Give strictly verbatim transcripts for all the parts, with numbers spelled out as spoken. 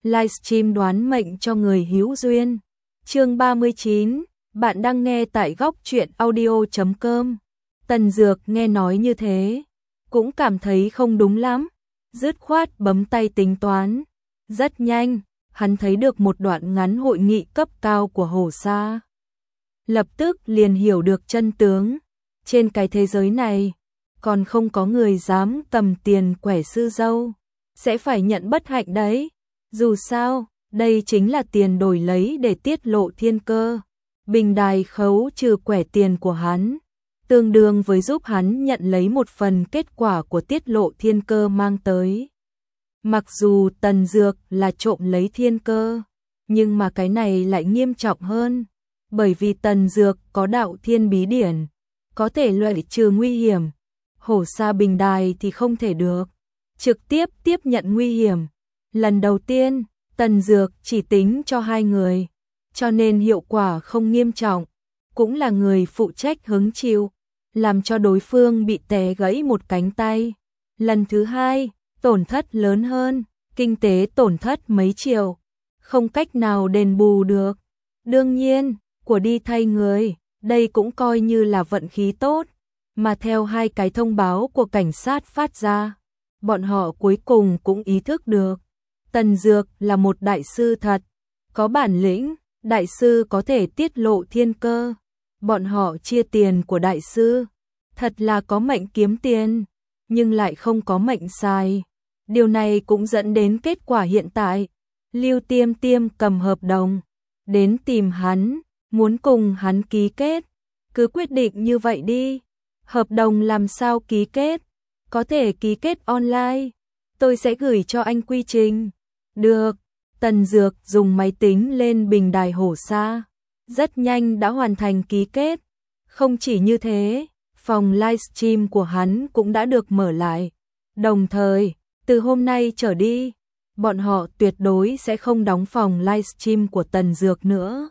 livestream đoán mệnh cho người hữu duyên. Chương ba mươi chín, bạn đang nghe tại góc truyện audio chấm com. Tần Dược nghe nói như thế, cũng cảm thấy không đúng lắm, dứt khoát bấm tay tính toán. Rất nhanh, hắn thấy được một đoạn ngắn hội nghị cấp cao của Hổ Sa. Lập tức liền hiểu được chân tướng, trên cái thế giới này, còn không có người dám cầm tiền quẻ sư dâu, sẽ phải nhận bất hạnh đấy. Dù sao, đây chính là tiền đổi lấy để tiết lộ thiên cơ. Bình đài khấu trừ quẻ tiền của hắn, tương đương với giúp hắn nhận lấy một phần kết quả của tiết lộ thiên cơ mang tới. Mặc dù Tần Dược là trộm lấy thiên cơ, nhưng mà cái này lại nghiêm trọng hơn, bởi vì Tần Dược có đạo thiên bí điển, có thể loại trừ nguy hiểm. Hổ Sa bình đài thì không thể được, trực tiếp tiếp nhận nguy hiểm. Lần đầu tiên, Tần Dược chỉ tính cho hai người, cho nên hiệu quả không nghiêm trọng, cũng là người phụ trách hứng chịu, làm cho đối phương bị té gãy một cánh tay. Lần thứ hai, tổn thất lớn hơn, kinh tế tổn thất mấy triệu, không cách nào đền bù được. Đương nhiên, của đi thay người, đây cũng coi như là vận khí tốt, mà theo hai cái thông báo của cảnh sát phát ra, bọn họ cuối cùng cũng ý thức được. Tần Dược là một đại sư thật, có bản lĩnh, đại sư có thể tiết lộ thiên cơ. Bọn họ chia tiền của đại sư, thật là có mệnh kiếm tiền, nhưng lại không có mệnh xài. Điều này cũng dẫn đến kết quả hiện tại. Lưu Tiêm Tiêm cầm hợp đồng, đến tìm hắn, muốn cùng hắn ký kết. Cứ quyết định như vậy đi. Hợp đồng làm sao ký kết? Có thể ký kết online. Tôi sẽ gửi cho anh quy trình. Được. Tần Dược dùng máy tính lên bình đài Hổ Sa, rất nhanh đã hoàn thành ký kết. Không chỉ như thế, phòng livestream của hắn cũng đã được mở lại. Đồng thời, từ hôm nay trở đi, bọn họ tuyệt đối sẽ không đóng phòng livestream của Tần Dược nữa.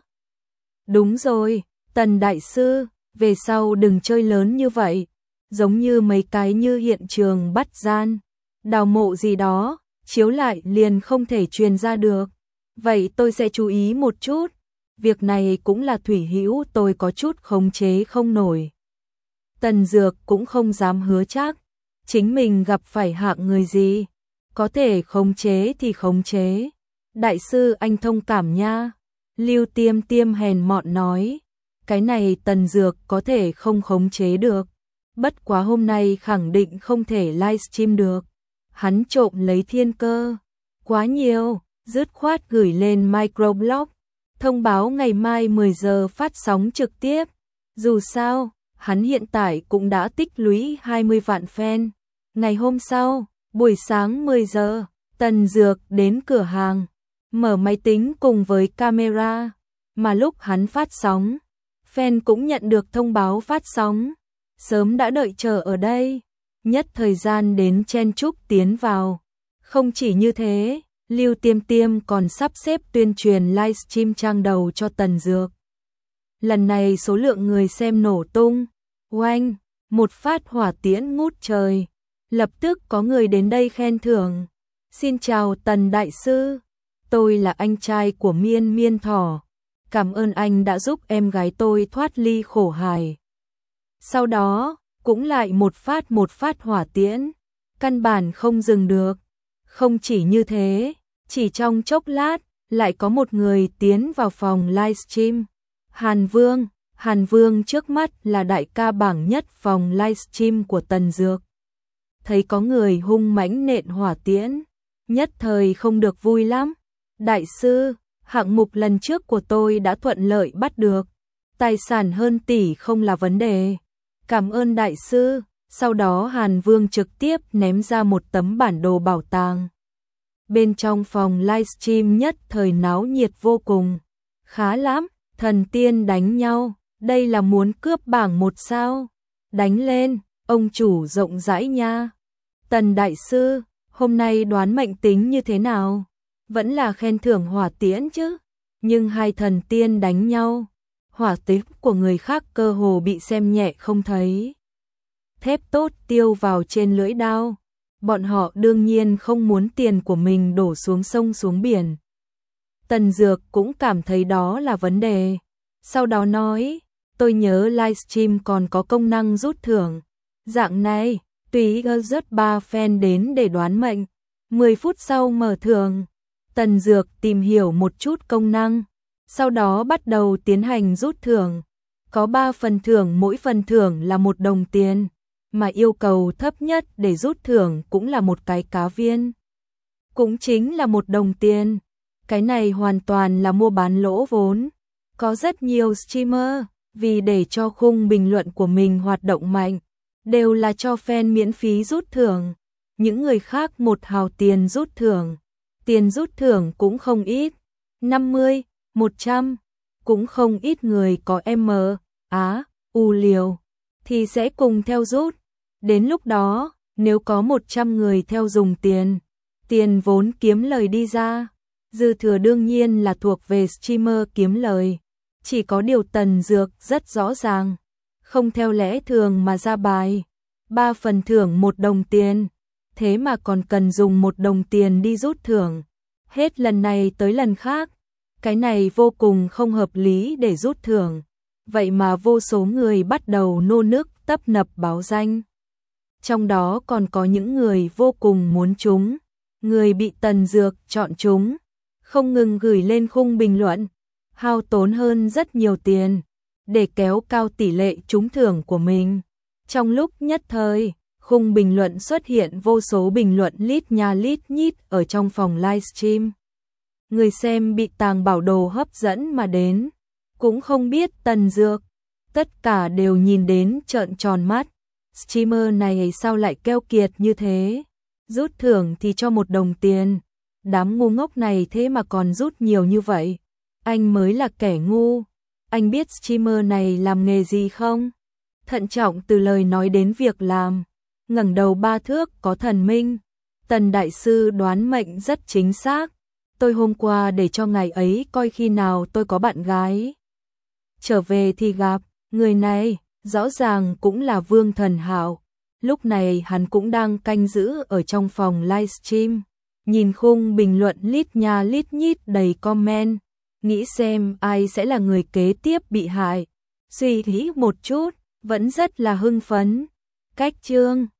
Đúng rồi, Tần Đại Sư, về sau đừng chơi lớn như vậy, giống như mấy cái như hiện trường bắt gian, đào mộ gì đó, chiếu lại liền không thể truyền ra được. Vậy tôi sẽ chú ý một chút, việc này cũng là thủy hữu tôi có chút khống chế không nổi. Tần Dược cũng không dám hứa chắc, chính mình gặp phải hạng người gì, có thể khống chế thì khống chế. Đại sư anh thông cảm nha. Lưu Tiêm Tiêm hèn mọn nói, cái này Tần Dược có thể không khống chế được, bất quá hôm nay khẳng định không thể livestream được. Hắn trộm lấy thiên cơ, quá nhiều, dứt khoát gửi lên microblog, thông báo ngày mai mười giờ phát sóng trực tiếp. Dù sao, hắn hiện tại cũng đã tích lũy hai mươi vạn fan. Ngày hôm sau, buổi sáng mười giờ, Tần Dược đến cửa hàng, mở máy tính cùng với camera, mà lúc hắn phát sóng, fan cũng nhận được thông báo phát sóng, sớm đã đợi chờ ở đây, nhất thời gian đến chen chúc tiến vào. Không chỉ như thế, Lưu Tiêm Tiêm còn sắp xếp tuyên truyền livestream trang đầu cho Tần Dược. Lần này số lượng người xem nổ tung, oanh, một phát hỏa tiễn ngút trời, lập tức có người đến đây khen thưởng. Xin chào Tần Đại Sư, tôi là anh trai của Miên Miên Thỏ, cảm ơn anh đã giúp em gái tôi thoát ly khổ hải. Sau đó, cũng lại một phát một phát hỏa tiễn, căn bản không dừng được. Không chỉ như thế, chỉ trong chốc lát, lại có một người tiến vào phòng livestream. Hàn Vương, Hàn Vương trước mắt là đại ca bảng nhất phòng livestream của Tần Dược. Thấy có người hung mãnh nện hỏa tiễn, nhất thời không được vui lắm. Đại sư, hạng mục lần trước của tôi đã thuận lợi bắt được, tài sản hơn tỷ không là vấn đề. Cảm ơn đại sư. Sau đó Hàn Vương trực tiếp ném ra một tấm bản đồ bảo tàng. Bên trong phòng livestream nhất thời náo nhiệt vô cùng. Khá lắm, thần tiên đánh nhau, đây là muốn cướp bảng một sao? Đánh lên, ông chủ rộng rãi nha. Tần Đại Sư, hôm nay đoán mệnh tính như thế nào? Vẫn là khen thưởng hỏa tiễn chứ? Nhưng hai thần tiên đánh nhau, hỏa tiễn của người khác cơ hồ bị xem nhẹ không thấy. Thép tốt tiêu vào trên lưỡi đao. Bọn họ đương nhiên không muốn tiền của mình đổ xuống sông xuống biển, Tần Dược cũng cảm thấy đó là vấn đề. Sau đó nói, tôi nhớ livestream còn có công năng rút thưởng. Dạng này, tùy rất ba fan đến để đoán mệnh. mười phút sau mở thưởng. Tần Dược tìm hiểu một chút công năng. Sau đó bắt đầu tiến hành rút thưởng. Có ba phần thưởng, mỗi phần thưởng là một đồng tiền. Mà yêu cầu thấp nhất để rút thưởng cũng là một cái cá viên. Cũng chính là một đồng tiền. Cái này hoàn toàn là mua bán lỗ vốn. Có rất nhiều streamer, vì để cho khung bình luận của mình hoạt động mạnh, đều là cho fan miễn phí rút thưởng. Những người khác một hào tiền rút thưởng. Tiền rút thưởng cũng không ít. năm mươi, một trăm. Cũng không ít người có M, Á, U liều. Thì sẽ cùng theo rút. Đến lúc đó, nếu có một trăm người theo dùng tiền, tiền vốn kiếm lời đi ra, dư thừa đương nhiên là thuộc về streamer kiếm lời. Chỉ có điều Tần Dược rất rõ ràng, không theo lẽ thường mà ra bài. Ba phần thưởng một đồng tiền, thế mà còn cần dùng một đồng tiền đi rút thưởng. Hết lần này tới lần khác, cái này vô cùng không hợp lý để rút thưởng. Vậy mà vô số người bắt đầu nô nức tấp nập báo danh. Trong đó còn có những người vô cùng muốn trúng. Người bị Tần Dược chọn trúng, không ngừng gửi lên khung bình luận, hao tốn hơn rất nhiều tiền để kéo cao tỷ lệ trúng thưởng của mình. Trong lúc nhất thời, khung bình luận xuất hiện vô số bình luận lít nha lít nhít ở trong phòng livestream. Người xem bị tàng bảo đồ hấp dẫn mà đến, cũng không biết Tần Dược, tất cả đều nhìn đến trợn tròn mắt. Streamer này sao lại keo kiệt như thế? Rút thưởng thì cho một đồng tiền. Đám ngu ngốc này thế mà còn rút nhiều như vậy. Anh mới là kẻ ngu. Anh biết streamer này làm nghề gì không? Thận trọng từ lời nói đến việc làm. Ngẩng đầu ba thước có thần minh. Tần đại sư đoán mệnh rất chính xác. Tôi hôm qua để cho ngày ấy coi khi nào tôi có bạn gái. Trở về thì gặp, người này rõ ràng cũng là Vương Thần Hạo. Lúc này hắn cũng đang canh giữ ở trong phòng livestream, nhìn khung bình luận lít nha lít nhít đầy comment, nghĩ xem ai sẽ là người kế tiếp bị hại. Suy nghĩ một chút, vẫn rất là hưng phấn. Cách chương